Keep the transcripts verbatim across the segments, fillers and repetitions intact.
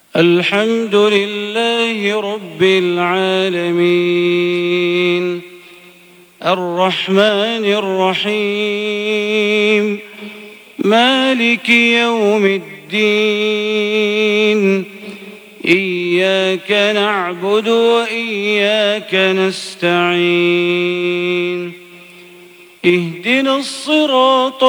الحمد لله رب العالمين الرحمن الرحيم مالك يوم الدين إياك نعبد وإياك نستعين اهدنا الصراط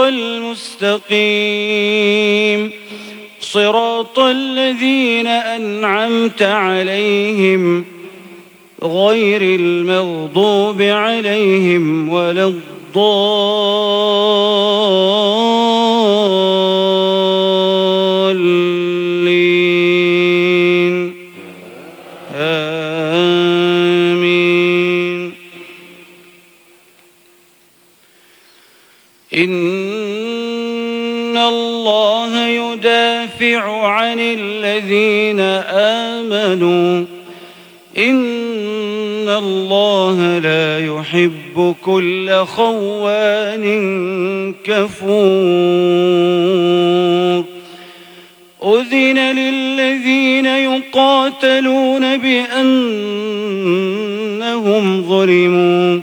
المستقيم صراط الذين أنعمت عليهم غير المغضوب عليهم ولا الضالين آمين. إن الله يدافع عن الذين آمنوا إن الله لا يحب كل خوان كفور. أذن للذين يقاتلون بأنهم ظلموا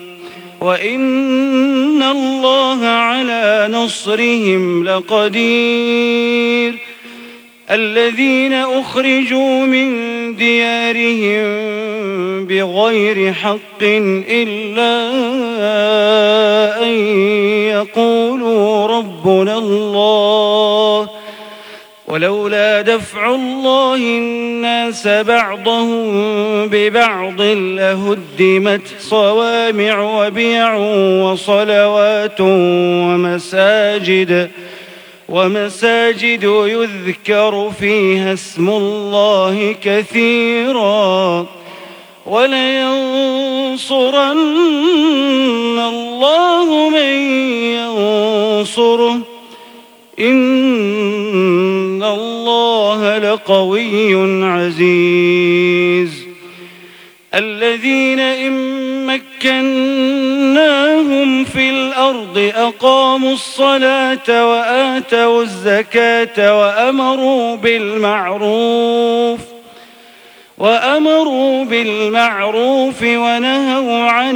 وإن الله على نصرهم لقدير. الذين أخرجوا من ديارهم بغير حق إلا أن يقولوا ربنا الله ولولا دفع الله الناس بعضهم ببعض لهدمت صوامع وبيع وصلوات ومساجد ومساجد يذكر فيها اسم الله كثيرا ولينصرن الله من ينصره إن الله لقوي عزيز. الذين إن مكناهم في الأرض أقاموا الصلاة وآتوا الزكاة وأمروا بالمعروف وأمروا بالمعروف ونهوا عن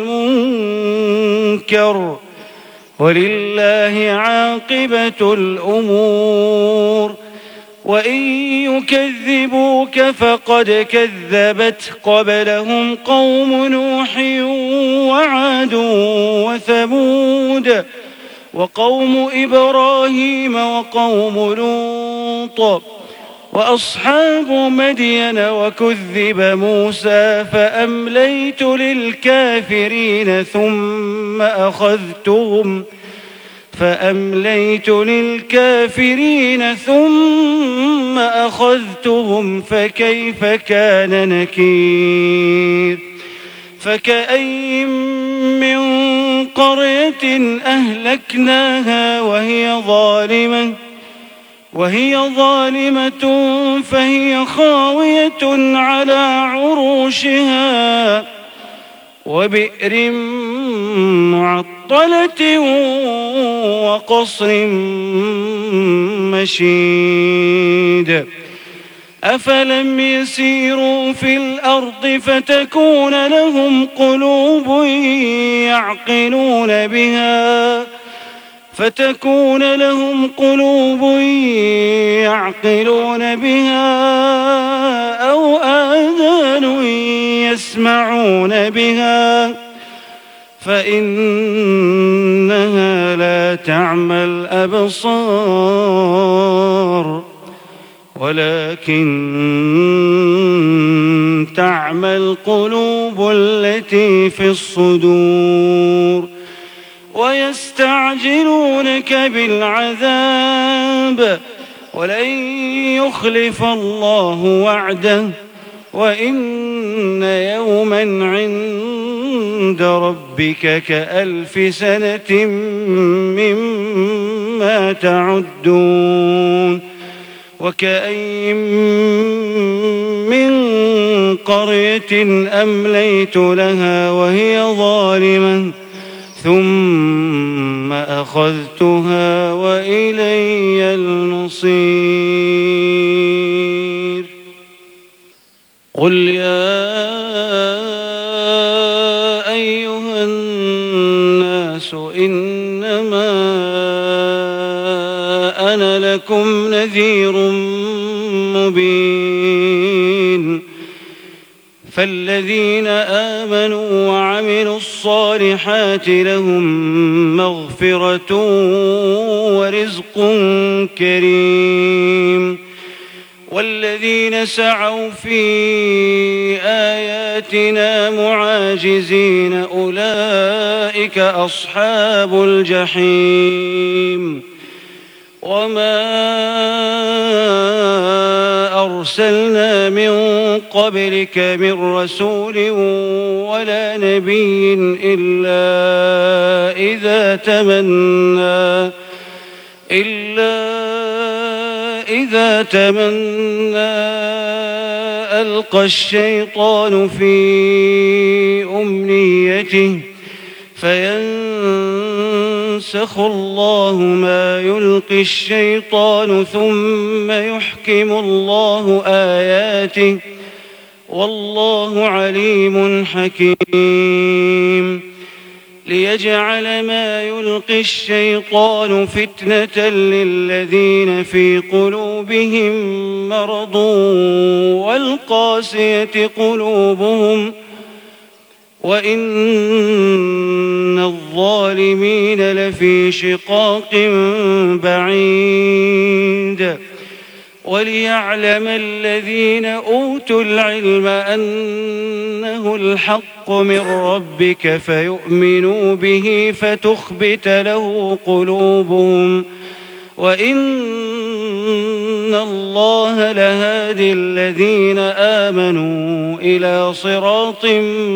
المنكر ولله عاقبة الأمور. وإن يكذبوك فقد كذبت قبلهم قوم نوح وعاد وثمود وقوم إبراهيم وقوم لوط وأصحاب مدين وكذب موسى فأمليت للكافرين ثم أخذتهم فأمليت للكافرين ثم أخذتهم فكيف كان نكير. فكأين من قرية أهلكناها وهي ظالمة وهي ظالمة فهي خاوية على عروشها وبئر معطلة وقصر مشيد. أفلم يسيروا في الأرض فتكون لهم قلوب يعقلون بها فتكون لهم قلوب يعقلون بها أو آذان يسمعون بها فإنها لا تعمى الأبصار ولكن تعمى القلوب التي في الصدور. ويستعجلونك بالعذاب ولن يخلف الله وعده وإن يوما عند ربك كألف سنة مما تعدون. وكأين من قرية أمليت لها وهي ظالمة ثم أخذتها وإلي المصير. قل يا أيها الناس إنما أنا لكم نذير مبين فالذين آمنوا وعملوا الصالحات لهم مغفرة ورزق كريم والذين سعوا في آياتنا معاجزين أولئك أصحاب الجحيم وما أرسلنا من قبلك من رسول ولا نبي إلا إذا تمنى إلا إذا تمنى ألقى الشيطان في أمنيته فينسخ الله ما يلقي الشيطان ثم يحكم الله آياته والله عليم حكيم ليجعل ما يلقي الشيطان فتنة للذين في قلوبهم مرض والقاسية قلوبهم وإن الظالمين لفي شقاق بعيد وليعلم الذين أوتوا العلم أنه الحق من ربك فيؤمنوا به فتخبت له قلوبهم وإن الله لهادي الذين آمنوا إلى صراط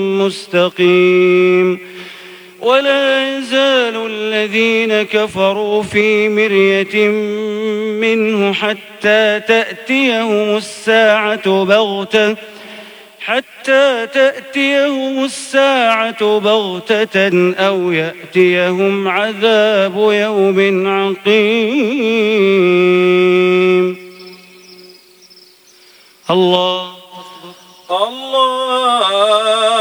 مستقيم ولا يزال الذين كفروا في مرية منه حتى تأتيهم الساعة بغتة حتى تأتيهم الساعة بغتة أو يأتيهم عذاب يوم عقيم. الله الله